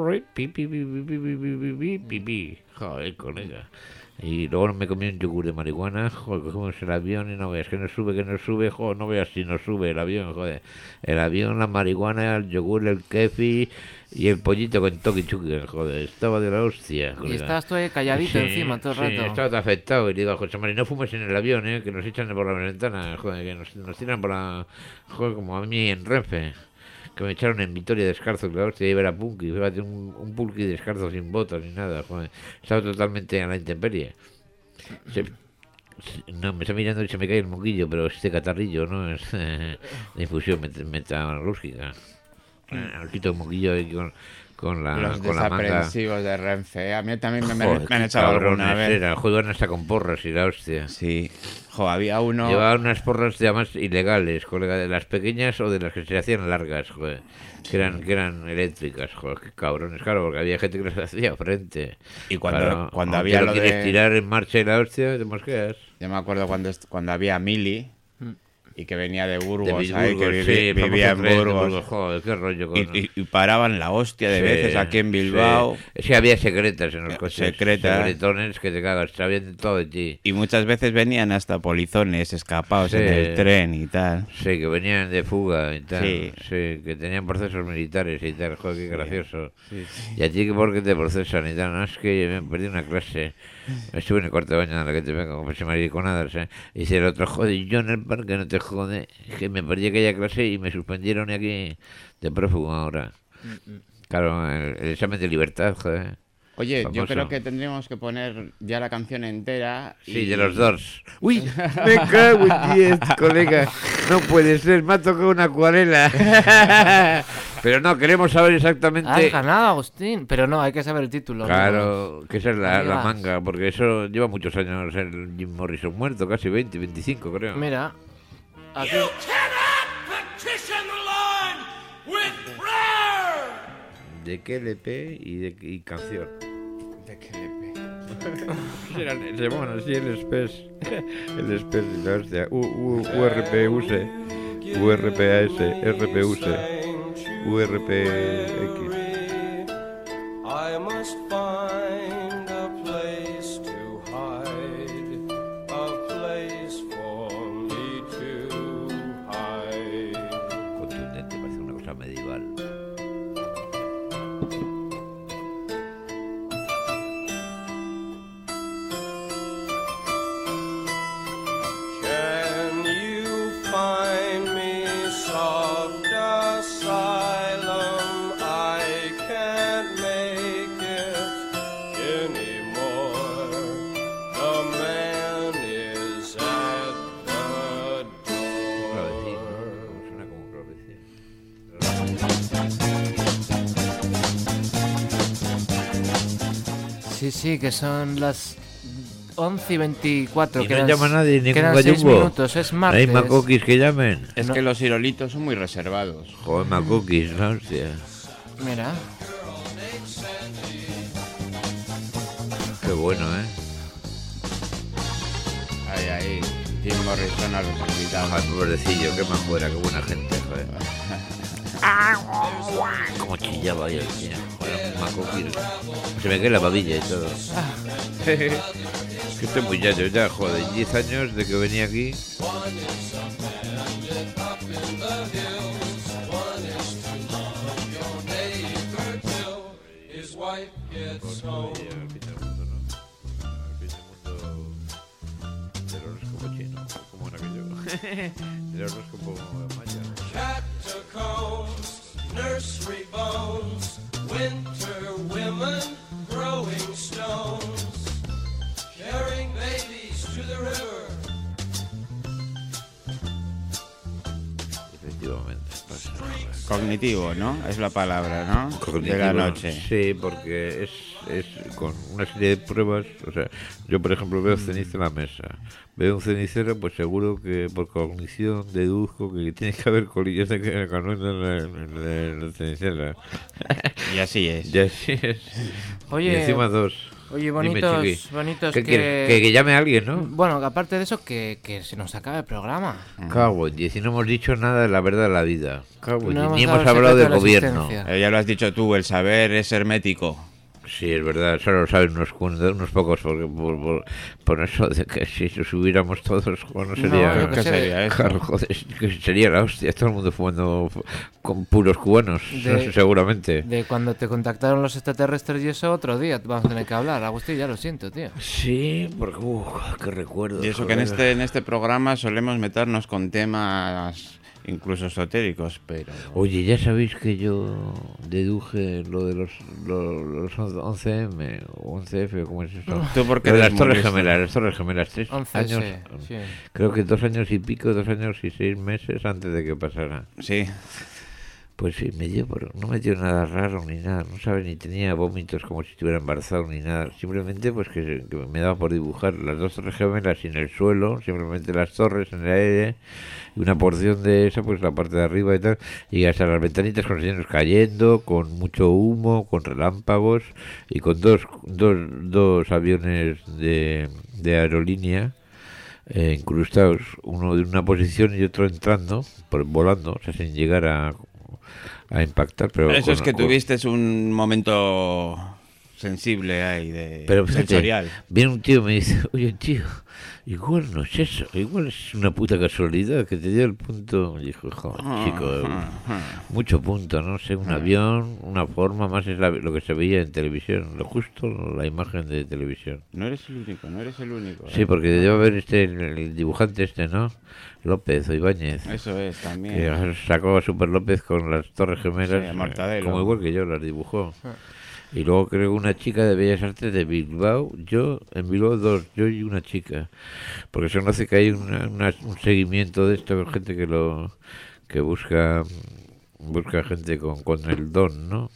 joder, colega. Y luego me comí un yogur de marihuana, joder, cogimos el avión y no veas que no sube, joder, no veas si no sube el avión, joder. El avión, la marihuana, el yogur, el kefi y el pollito con Toki Chuki, joder, estaba de la hostia. Colega. Y estabas tú ahí calladito encima todo el rato. Sí, estaba todo afectado y digo, José María, no fumes en el avión, que nos echan por la ventana, joder, que nos tiran por la... Joder, como a mí en Renfe. Que me echaron en Vitoria Descalzo, que la hostia iba a Punky, iba a tener un Punky descalzo sin botas ni nada, joder. Estaba totalmente a la intemperie. No, me está mirando y se me cae el moquillo, pero este catarrillo, ¿no? Es de infusión metalúrgica. El quito el moquillo ahí con la los con la manga. desaprensivos de Renfe. A mí también me han echado alguna vez. Juegan hasta con porras y la hostia. Sí. Había uno... Llevaban unas porras además ilegales, colega, de las pequeñas o de las que se hacían largas, joder. Que eran eléctricas, joder, qué cabrones, claro, porque había gente que les hacía frente. Y cuando había lo quieres de... tirar en marcha y la hostia, te mosqueas. Yo me acuerdo cuando había Mili... Y que venía de Burgos, ahí, que vivía en Burgos. Joder, qué rollo. Y paraban la hostia de veces aquí en Bilbao. Sí, había secretas en los coches. Secretones que te cagas, sabían todo de ti. Y muchas veces venían hasta polizones escapados en el tren y tal. Sí, que venían de fuga y tal. Sí, que tenían procesos militares y tal. Joder, qué gracioso. Sí. ¿Y a ti por qué te procesan y tal? No, es que me perdí una clase. Estuve en el cuarto de baño en la que te vengo, como si mariconadas, Y dice el otro, joder, yo en el parque no te jode, que me perdí aquella clase y me suspendieron aquí de prófugo ahora. Claro, el examen de libertad, joder. Oye, famoso. Yo creo que tendríamos que poner ya la canción entera. Sí, de los Doors. Uy, me cago en 10, colega. No puede ser, me ha tocado una acuarela. Pero no, queremos saber exactamente... Has ganado, Agustín. Pero no, hay que saber el título. Claro, que esa es la manga, porque eso lleva muchos años el Jim Morrison muerto, casi 20, 25 creo. Mira, aquí... ¿De qué LP y canción? ¿De qué LP? Se llaman así el SPES. El SPES, la hostia. URPUS, URPAS, RPUS, URPX. I must find a place to hide, a place for me to hide. Contundente, parece una cosa medieval. Can you find me soft asylum? I can't make it anymore. The man is at the door. Suena como un clavecín. Sí, que son las 11:24. Y no llama nadie, ningún quedan gallumbo. 6 minutos, es martes. Hay macoquis que llamen. Es que los irolitos son muy reservados. Joder, macoquis, no, hostia. Mira. Qué bueno, Ahí, Jim Morrison ha resucitado. Ay, pobrecillo, qué majuera, qué buena gente, joder. Como chillaba ahí el tío. Joder, un macoquis. Se me cae la babilla y todo. Que estoy muy ya, joder, 10 años de que venía aquí. Del horóscopo maya. Catacombs, nursery bones, winter women, growing stones, carrying babies to the river. Efectivamente. Cognitivo, ¿no? Es la palabra, ¿no? Cognitivo, de la noche. Sí, porque es con una serie de pruebas. O sea, yo por ejemplo veo ceniza en la mesa. Veo un cenicero, pues seguro que por cognición deduzco que tiene que haber colillas de canueta en la cenicera. Y así es. Y así es. Oye, y encima dos. Oye, bonitos que llame a alguien, ¿no? Bueno, aparte de eso, que se nos acaba el programa. Cago en 10, y no hemos dicho nada de la verdad de la vida. Cago en 10, ni hemos hablado del gobierno. Ya lo has dicho tú, el saber es hermético. Sí, es verdad, solo lo saben unos pocos, porque por eso de que si nos hubiéramos todos, bueno, sería... ¿Qué sería eso? Claro, joder, que sería la hostia, todo el mundo fumando con puros cubanos, no sé, seguramente. De cuando te contactaron los extraterrestres y eso, otro día vamos a tener que hablar. Agustín, ya lo siento, tío. Sí, porque, qué recuerdo. Y eso que en este programa solemos meternos con temas... incluso esotéricos, pero... Oye, ya sabéis que yo deduje lo de los 11M o 11F, ¿cómo es eso? ¿Tú por qué? Las Torres Gemelas, 3 años, sí. Creo que 2 años y pico, 2 años y 6 meses antes de que pasara. Sí. Pues sí, no me dio nada raro ni nada, no sabes, ni tenía vómitos como si estuviera embarazado ni nada, simplemente pues que me daba por dibujar las 2 Torres Gemelas en el suelo, simplemente las torres en el aire, y una porción de esa, pues la parte de arriba y tal, y hasta las ventanitas con los señores cayendo, con mucho humo, con relámpagos, y con dos aviones de aerolínea, incrustados, uno de una posición y otro entrando, volando, o sea, sin llegar a impactar, pero... Eso es que tuviste un momento sensible ahí, pero fíjate, sensorial. Viene un tío y me dice, oye tío, igual no es eso, igual es una puta casualidad que te dio el punto. Y dijo, joder, chico, mucho punto, no sé, un avión, una forma, más es lo que se veía en televisión, lo justo, la imagen de televisión. No eres el único. Sí, porque debe haber el dibujante ¿no? López o Ibáñez. Eso es, también. Que sacó a Super López con las Torres Gemelas, sí, como igual que yo, las dibujó. Y luego creo una chica de Bellas Artes de Bilbao, en Bilbao 2, yo y una chica. Porque se conoce que hay un seguimiento de esto, con gente que busca gente con el don, ¿no?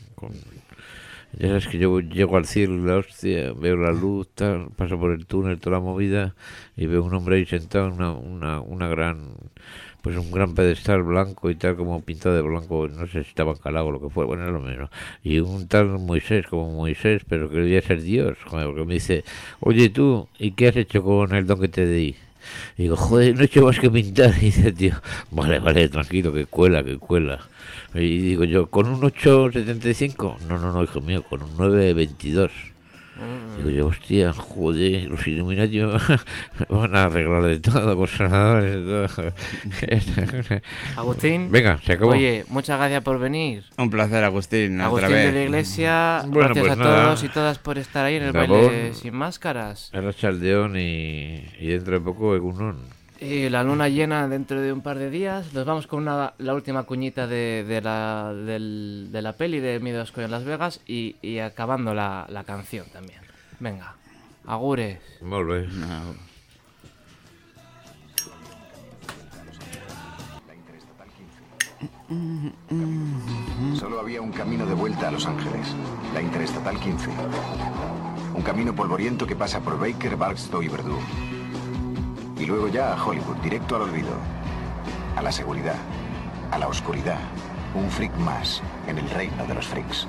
Ya sabes que yo llego al cielo y la hostia, veo la luz, tal, paso por el túnel, toda la movida, y veo un hombre ahí sentado en una gran... pues un gran pedestal blanco y tal, como pintado de blanco, no sé si estaba encalado o lo que fue, bueno, es lo menos. Y un tal Moisés, pero que debía ser Dios, joder, porque me dice, oye tú, ¿y qué has hecho con el don que te di? Y digo, joder, no he hecho más que pintar. Y dice, tío, vale, tranquilo, que cuela. Y digo yo, ¿con un 8,75? No, hijo mío, con un 9,22. Digo yo, hostia, joder, los Illuminati van a arreglar de todo, consoladores, de todo. Agustín, venga, se acabó. Oye, muchas gracias por venir. Un placer, Agustín, otra vez. De la Iglesia, bueno, gracias pues a todos y todas por estar ahí en el baile sin máscaras. Arrachaldeón y dentro de poco Egunon. Y la luna llena dentro de un par de días. Nos vamos con la última cuñita de la peli de Miedo en Las Vegas y acabando la canción también. Venga, agures. Molt bé. Solo había un camino de vuelta a Los Ángeles, la Interestatal 15. Un camino polvoriento que pasa por Baker, Barstow y Verdú. Y luego ya a Hollywood, directo al olvido, a la seguridad, a la oscuridad. Un freak más en el reino de los freaks.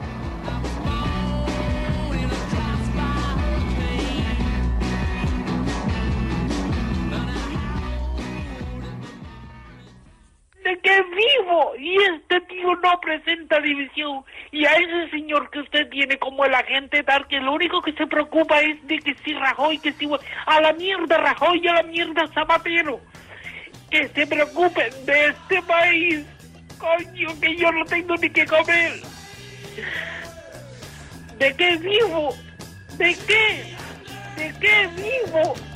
De que vivo y este tío no presenta división y a ese señor que usted tiene como el agente tal que lo único que se preocupa es de que si Rajoy, que si a la mierda Rajoy y a la mierda Zapatero, que se preocupen de este país, coño, que yo no tengo ni que comer. ¿De qué vivo? ¿De qué vivo?